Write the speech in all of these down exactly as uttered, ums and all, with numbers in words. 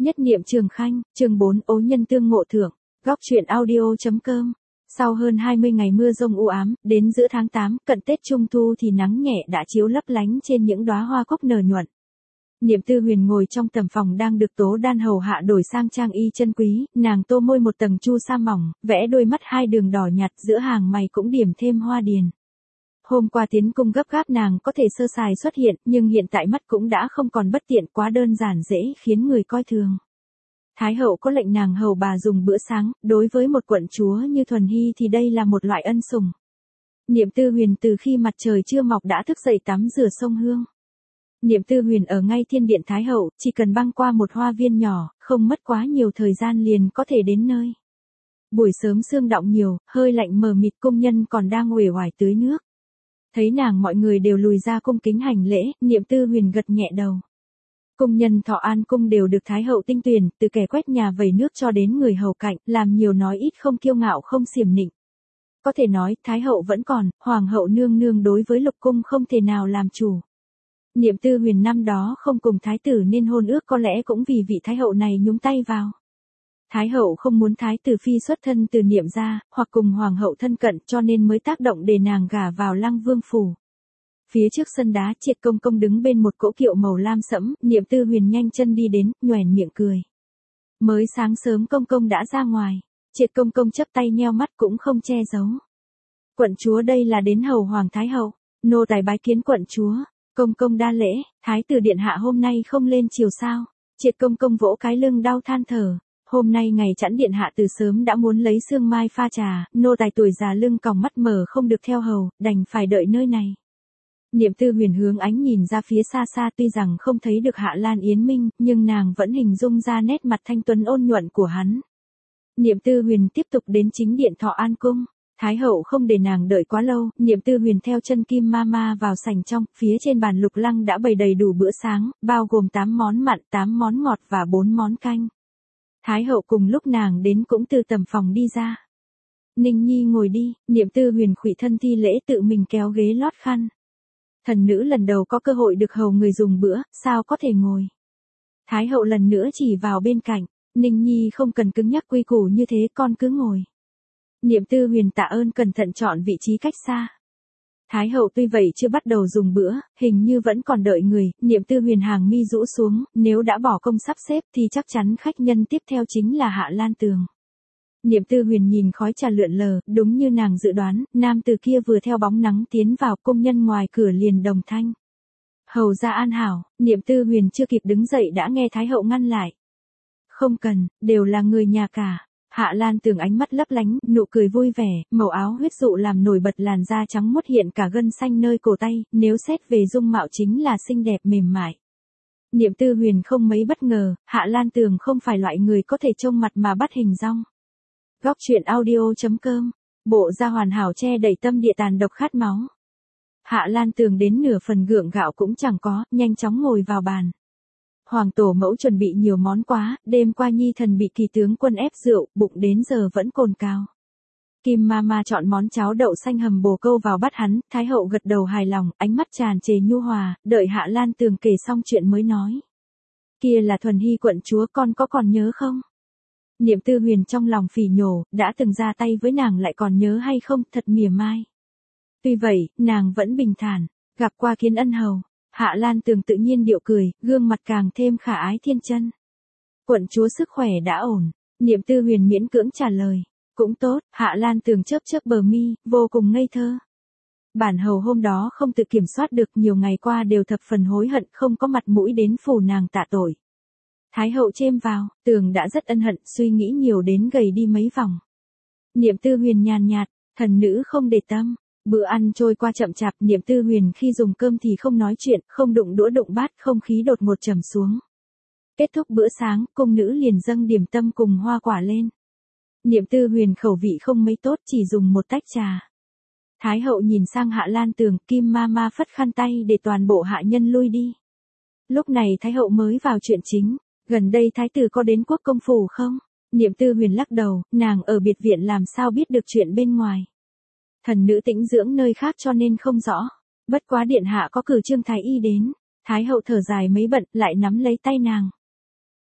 Nhất niệm Trường Khanh, chương bốn Ố nhân tương ngộ thưởng, góc truyện audio.com. Sau hơn hai mươi ngày mưa rông u ám, đến giữa tháng tám, cận Tết Trung Thu thì nắng nhẹ đã chiếu lấp lánh trên những đóa hoa cúc nở nhuận. Niệm Tư Huyền ngồi trong tầm phòng đang được Tố Đan hầu hạ đổi sang trang y chân quý, nàng tô môi một tầng chu sa mỏng, vẽ đôi mắt hai đường đỏ nhạt, giữa hàng mày cũng điểm thêm hoa điền. Hôm qua tiến cung gấp gáp nàng có thể sơ sài xuất hiện, nhưng hiện tại mắt cũng đã không còn bất tiện, quá đơn giản dễ khiến người coi thường. Thái hậu có lệnh nàng hầu bà dùng bữa sáng, đối với một quận chúa như Thuần Hy thì đây là một loại ân sủng. Niệm Tư Huyền từ khi mặt trời chưa mọc đã thức dậy tắm rửa sông Hương. Niệm Tư Huyền ở ngay thiên điện Thái hậu, chỉ cần băng qua một hoa viên nhỏ, không mất quá nhiều thời gian liền có thể đến nơi. Buổi sớm sương đọng nhiều, hơi lạnh mờ mịt, cung nhân còn đang uể oải tưới nước. Thấy nàng mọi người đều lùi ra cung kính hành lễ, Niệm Tư Huyền gật nhẹ đầu. Cung nhân Thọ An cung đều được Thái hậu tinh tuyển, từ kẻ quét nhà vẩy nước cho đến người hầu cạnh, làm nhiều nói ít, không kiêu ngạo không xiểm nịnh. Có thể nói, Thái hậu vẫn còn, hoàng hậu nương nương đối với lục cung không thể nào làm chủ. Niệm Tư Huyền năm đó không cùng thái tử nên hôn ước có lẽ cũng vì vị thái hậu này nhúng tay vào. Thái hậu không muốn thái tử phi xuất thân từ Niệm gia, hoặc cùng hoàng hậu thân cận, cho nên mới tác động để nàng gả vào Lăng Vương phủ. Phía trước sân đá, Triệt công công đứng bên một cỗ kiệu màu lam sẫm, Niệm Tư Huyền nhanh chân đi đến, nhoẻn miệng cười. Mới sáng sớm công công đã ra ngoài, Triệt công công chắp tay nheo mắt cũng không che giấu. Quận chúa đây là đến hầu hoàng thái hậu, nô tài bái kiến quận chúa. Công công đa lễ, thái tử điện hạ hôm nay không lên chiều sao? Triệt công công vỗ cái lưng đau than thở. Hôm nay ngày chẵn điện hạ từ sớm đã muốn lấy sương mai pha trà, nô tài tuổi già lưng còng mắt mở không được theo hầu, đành phải đợi nơi này. Niệm Tư Huyền hướng ánh nhìn ra phía xa xa, tuy rằng không thấy được Hạ Lan Yến Minh, nhưng nàng vẫn hình dung ra nét mặt thanh tuấn ôn nhuận của hắn. Niệm Tư Huyền tiếp tục đến chính điện Thọ An cung. Thái hậu không để nàng đợi quá lâu, Niệm Tư Huyền theo chân Kim Mama vào sảnh trong, phía trên bàn lục lăng đã bày đầy đủ bữa sáng, bao gồm tám món mặn, tám món ngọt và bốn món canh. Thái hậu cùng lúc nàng đến cũng từ tầm phòng đi ra. Ninh Nhi ngồi đi, Niệm Tư Huyền khuỵu thân thi lễ tự mình kéo ghế lót khăn. Thần nữ lần đầu có cơ hội được hầu người dùng bữa, sao có thể ngồi. Thái hậu lần nữa chỉ vào bên cạnh, Ninh Nhi không cần cứng nhắc quy củ như thế, con cứ ngồi. Niệm Tư Huyền tạ ơn cẩn thận chọn vị trí cách xa. Thái hậu tuy vậy chưa bắt đầu dùng bữa, hình như vẫn còn đợi người, Niệm Tư Huyền hàng mi rũ xuống, nếu đã bỏ công sắp xếp thì chắc chắn khách nhân tiếp theo chính là Hạ Lan Tường. Niệm Tư Huyền nhìn khói trà lượn lờ, đúng như nàng dự đoán, nam từ kia vừa theo bóng nắng tiến vào, cung nhân ngoài cửa liền đồng thanh. Hầu ra an hảo, Niệm Tư Huyền chưa kịp đứng dậy đã nghe Thái hậu ngăn lại. Không cần, đều là người nhà cả. Hạ Lan Tường ánh mắt lấp lánh, nụ cười vui vẻ, màu áo huyết dụ làm nổi bật làn da trắng muốt hiện cả gân xanh nơi cổ tay, nếu xét về dung mạo chính là xinh đẹp mềm mại. Niệm Tư Huyền không mấy bất ngờ, Hạ Lan Tường không phải loại người có thể trông mặt mà bắt hình dong. Góc truyện audio.com, bộ da hoàn hảo che đậy tâm địa tàn độc khát máu. Hạ Lan Tường đến nửa phần gượng gạo cũng chẳng có, nhanh chóng ngồi vào bàn. Hoàng tổ mẫu chuẩn bị nhiều món quá, đêm qua nhi thần bị kỳ tướng quân ép rượu, bụng đến giờ vẫn cồn cào. Kim Mama chọn món cháo đậu xanh hầm bồ câu vào bát hắn, Thái hậu gật đầu hài lòng, ánh mắt tràn trề nhu hòa, đợi Hạ Lan Tường kể xong chuyện mới nói. Kia là Thuần Hy quận chúa, con có còn nhớ không? Niệm Tư Huyền trong lòng phỉ nhổ, đã từng ra tay với nàng lại còn nhớ hay không, thật mỉa mai. Tuy vậy, nàng vẫn bình thản, gặp qua Kiến Ân hầu. Hạ Lan Tường tự nhiên điệu cười, gương mặt càng thêm khả ái thiên chân. Quận chúa sức khỏe đã ổn, Niệm Tư Huyền miễn cưỡng trả lời. Cũng tốt, Hạ Lan Tường chớp chớp bờ mi, vô cùng ngây thơ. Bản hầu hôm đó không tự kiểm soát được, nhiều ngày qua đều thập phần hối hận không có mặt mũi đến phủ nàng tạ tội. Thái hậu chêm vào, Tường đã rất ân hận, suy nghĩ nhiều đến gầy đi mấy vòng. Niệm Tư Huyền nhàn nhạt, thần nữ không để tâm. Bữa ăn trôi qua chậm chạp, Niệm Tư Huyền khi dùng cơm thì không nói chuyện, không đụng đũa đụng bát, không khí đột ngột trầm xuống. Kết thúc bữa sáng, cung nữ liền dâng điểm tâm cùng hoa quả lên. Niệm Tư Huyền khẩu vị không mấy tốt, chỉ dùng một tách trà. Thái hậu nhìn sang Hạ Lan Tường, Kim Mama phất khăn tay để toàn bộ hạ nhân lui đi. Lúc này Thái hậu mới vào chuyện chính, gần đây thái tử có đến quốc công phủ không? Niệm Tư Huyền lắc đầu, nàng ở biệt viện làm sao biết được chuyện bên ngoài. Thần nữ tĩnh dưỡng nơi khác cho nên không rõ. Bất quá điện hạ có cử Trương Thái Y đến. Thái hậu thở dài mấy bận, lại nắm lấy tay nàng.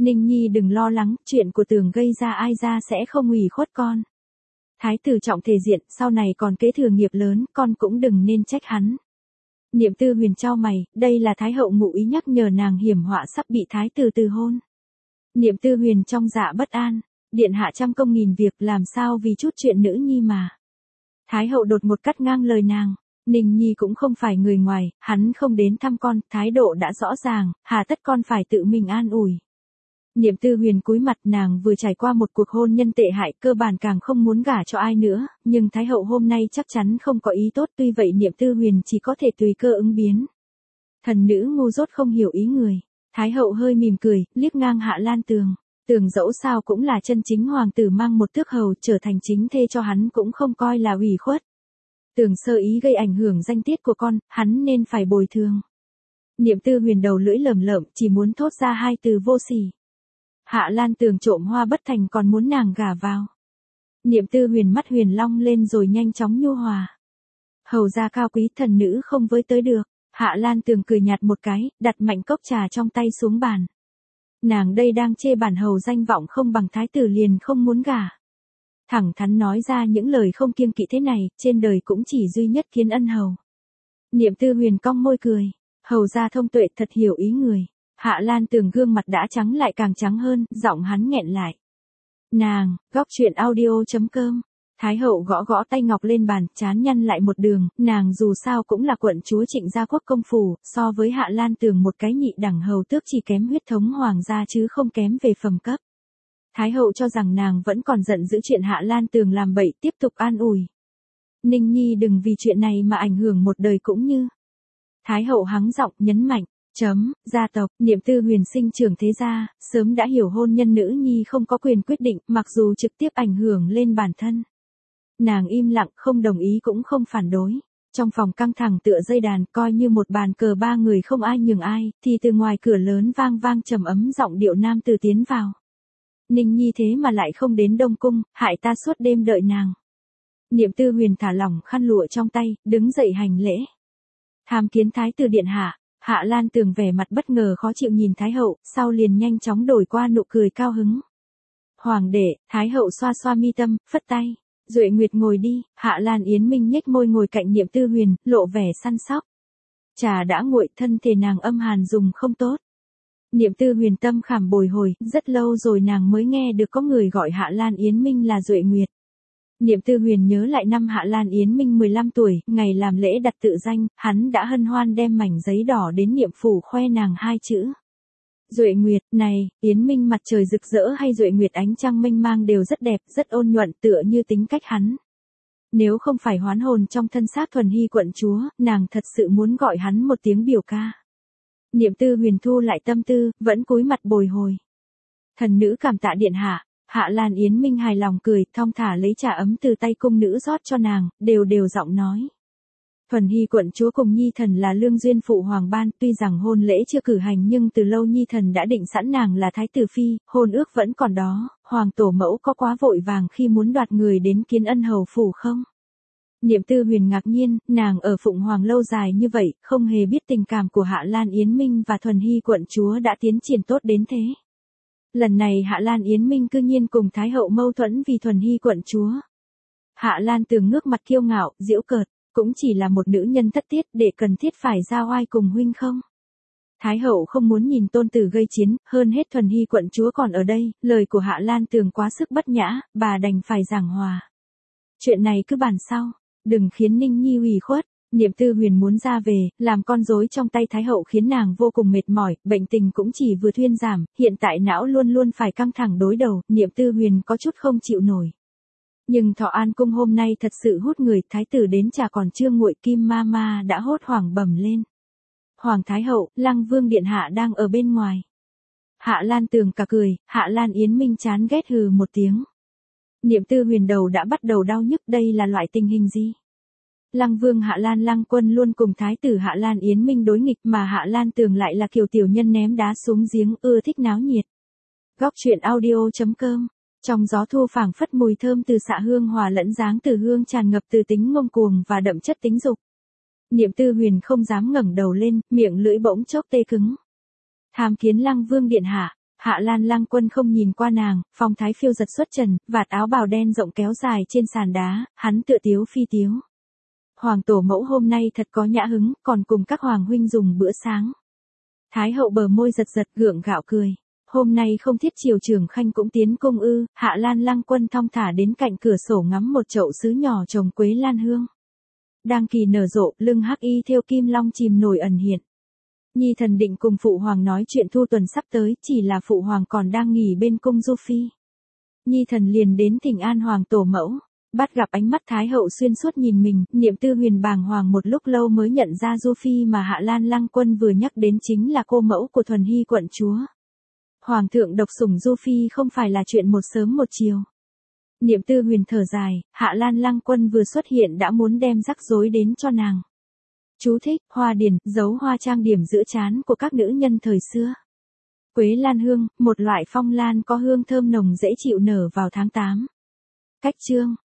Ninh Nhi đừng lo lắng, chuyện của Tường gây ra ai ra sẽ không ủy khuất con. Thái tử trọng thể diện, sau này còn kế thừa nghiệp lớn, con cũng đừng nên trách hắn. Niệm Tư Huyền chau mày, đây là Thái hậu ngụ ý nhắc nhở nàng hiểm họa sắp bị Thái tử từ hôn. Niệm Tư Huyền trong dạ bất an, điện hạ trăm công nghìn việc làm sao vì chút chuyện nữ nhi mà. Thái hậu đột ngột cắt ngang lời nàng, Ninh Nhi cũng không phải người ngoài, hắn không đến thăm con, thái độ đã rõ ràng, hà tất con phải tự mình an ủi. Niệm Tư Huyền cúi mặt, nàng vừa trải qua một cuộc hôn nhân tệ hại, cơ bản càng không muốn gả cho ai nữa, nhưng Thái hậu hôm nay chắc chắn không có ý tốt, tuy vậy Niệm Tư Huyền chỉ có thể tùy cơ ứng biến. Thần nữ ngu dốt không hiểu ý người. Thái hậu hơi mỉm cười, liếc ngang Hạ Lan Tường. Tường dẫu sao cũng là chân chính hoàng tử mang một tước hầu, trở thành chính thê cho hắn cũng không coi là ủy khuất. Tường sơ ý gây ảnh hưởng danh tiết của con, hắn nên phải bồi thường. Niệm Tư Huyền đầu lưỡi lởm lởm, chỉ muốn thốt ra hai từ vô sỉ. Hạ Lan Tường trộm hoa bất thành còn muốn nàng gả vào. Niệm Tư Huyền mắt huyền long lên rồi nhanh chóng nhu hòa. Hầu gia cao quý, thần nữ không với tới được. Hạ Lan Tường cười nhạt một cái, đặt mạnh cốc trà trong tay xuống bàn. Nàng đây đang chê bản hầu danh vọng không bằng thái tử liền không muốn gả. Thẳng thắn nói ra những lời không kiêng kỵ thế này, trên đời cũng chỉ duy nhất Kiến Ân hầu. Niệm Tư Huyền cong môi cười, hầu gia thông tuệ thật hiểu ý người. Hạ Lan Tường gương mặt đã trắng lại càng trắng hơn, giọng hắn nghẹn lại. Nàng, góc truyện audio chấm com. Thái hậu gõ gõ tay ngọc lên bàn, chán nhăn lại một đường, nàng dù sao cũng là quận chúa Trịnh gia quốc công phủ, so với Hạ Lan Tường một cái nhị đẳng hầu tước chỉ kém huyết thống hoàng gia chứ không kém về phẩm cấp. Thái hậu cho rằng nàng vẫn còn giận giữ chuyện Hạ Lan Tường làm bậy, tiếp tục an ủi. Ninh Nhi đừng vì chuyện này mà ảnh hưởng một đời cũng như. Thái hậu hắng giọng nhấn mạnh. Chấm, gia tộc, Niệm Tư Huyền sinh trưởng thế gia, sớm đã hiểu hôn nhân nữ nhi không có quyền quyết định, mặc dù trực tiếp ảnh hưởng lên bản thân. Nàng im lặng, không đồng ý cũng không phản đối. Trong phòng căng thẳng tựa dây đàn, coi như một bàn cờ ba người không ai nhường ai, thì từ ngoài cửa lớn vang vang trầm ấm giọng điệu nam tử tiến vào. Ninh Nhi thế mà lại không đến Đông Cung, hại ta suốt đêm đợi nàng. Niệm Tư Huyền thả lỏng khăn lụa trong tay, đứng dậy hành lễ. Tham kiến thái tử điện hạ. Hạ Lan Tường vẻ mặt bất ngờ khó chịu nhìn Thái hậu, sau liền nhanh chóng đổi qua nụ cười cao hứng. Hoàng đệ, Thái hậu xoa xoa mi tâm, phất tay. Duệ Nguyệt ngồi đi. Hạ Lan Yến Minh nhếch môi ngồi cạnh Niệm Tư Huyền, lộ vẻ săn sóc. Trà đã nguội, thân thể nàng âm hàn dùng không tốt. Niệm Tư Huyền tâm khảm bồi hồi, rất lâu rồi nàng mới nghe được có người gọi Hạ Lan Yến Minh là Duệ Nguyệt. Niệm Tư Huyền nhớ lại năm Hạ Lan Yến Minh mười lăm tuổi, ngày làm lễ đặt tự danh, hắn đã hân hoan đem mảnh giấy đỏ đến Niệm phủ khoe nàng hai chữ. Duệ Nguyệt, này, Yến Minh mặt trời rực rỡ hay Duệ Nguyệt ánh trăng mênh mang đều rất đẹp, rất ôn nhuận tựa như tính cách hắn. Nếu không phải hoán hồn trong thân xác thuần hy quận chúa, nàng thật sự muốn gọi hắn một tiếng biểu ca. Niệm Tư Huyền thu lại tâm tư, vẫn cúi mặt bồi hồi. Thần nữ cảm tạ điện hạ. Hạ Lan Yến Minh hài lòng cười, thong thả lấy trà ấm từ tay cung nữ rót cho nàng, đều đều giọng nói. Thuần hy quận chúa cùng Nhi thần là lương duyên phụ hoàng ban, tuy rằng hôn lễ chưa cử hành nhưng từ lâu Nhi thần đã định sẵn nàng là thái tử phi, hôn ước vẫn còn đó, hoàng tổ mẫu có quá vội vàng khi muốn đoạt người đến Kiến Ân hầu phủ không? Niệm Tư Huyền ngạc nhiên, nàng ở Phụng Hoàng lâu dài như vậy, không hề biết tình cảm của Hạ Lan Yến Minh và Thuần hy quận chúa đã tiến triển tốt đến thế. Lần này Hạ Lan Yến Minh cư nhiên cùng Thái hậu mâu thuẫn vì Thuần hy quận chúa. Hạ Lan Tường ngước mặt kiêu ngạo, giễu cợt, cũng chỉ là một nữ nhân thất tiết để cần thiết phải ra oai cùng huynh không? Thái hậu không muốn nhìn tôn tử gây chiến, hơn hết Thuần hy quận chúa còn ở đây, lời của Hạ Lan Tường quá sức bất nhã, bà đành phải giảng hòa. Chuyện này cứ bàn sau, đừng khiến Ninh Nhi ủy khuất. Niệm Tư Huyền muốn ra về, làm con rối trong tay Thái hậu khiến nàng vô cùng mệt mỏi, bệnh tình cũng chỉ vừa thuyên giảm, hiện tại não luôn luôn phải căng thẳng đối đầu, Niệm Tư Huyền có chút không chịu nổi. Nhưng Thọ An cung hôm nay thật sự hút người, thái tử đến trà còn chưa nguội, Kim ma ma đã hốt hoảng bẩm lên. Hoàng Thái hậu, Lăng Vương điện hạ đang ở bên ngoài. Hạ Lan Tường cả cười, Hạ Lan Yến Minh chán ghét hừ một tiếng. Niệm Tư Huyền đầu đã bắt đầu đau nhức, đây là loại tình hình gì? Lăng Vương Hạ Lan Lăng Quân luôn cùng thái tử Hạ Lan Yến Minh đối nghịch mà Hạ Lan Tường lại là kiểu tiểu nhân ném đá xuống giếng, ưa thích náo nhiệt. Góc truyện audio chấm com. Trong gió thu phảng phất mùi thơm từ xạ hương hòa lẫn dáng từ hương tràn ngập từ tính ngông cuồng và đậm chất tính dục. Niệm Tư Huyền không dám ngẩng đầu lên, miệng lưỡi bỗng chốc tê cứng. Tham kiến Lăng Vương điện hạ. Hạ Lan Lang Quân không nhìn qua nàng, phong thái phiêu giật xuất trần, vạt áo bào đen rộng kéo dài trên sàn đá, hắn tựa tiếu phi tiếu. Hoàng tổ mẫu hôm nay thật có nhã hứng, còn cùng các hoàng huynh dùng bữa sáng. Thái hậu bờ môi giật giật gượng gạo cười. Hôm nay không thiết triều trưởng khanh cũng tiến cung ư? Hạ Lan Lang Quân thong thả đến cạnh cửa sổ ngắm một chậu sứ nhỏ trồng quế lan hương. Đang kỳ nở rộ, lưng hắc y thêu kim long chìm nổi ẩn hiện. Nhi thần định cùng phụ hoàng nói chuyện thu tuần sắp tới, chỉ là phụ hoàng còn đang nghỉ bên cung Du Phi. Nhi thần liền đến thỉnh an hoàng tổ mẫu. Bắt gặp ánh mắt Thái hậu xuyên suốt nhìn mình, Niệm Tư Huyền bàng hoàng một lúc lâu mới nhận ra Du Phi mà Hạ Lan Lang Quân vừa nhắc đến chính là cô mẫu của Thuần Hy quận chúa. Hoàng thượng độc sủng Du Phi không phải là chuyện một sớm một chiều. Niệm Tư Huyền thở dài, Hạ Lan Lang Quân vừa xuất hiện đã muốn đem rắc rối đến cho nàng. Chú thích, hoa điền, dấu hoa trang điểm giữa trán của các nữ nhân thời xưa. Quế lan hương, một loại phong lan có hương thơm nồng dễ chịu nở vào tháng tám. Cách chương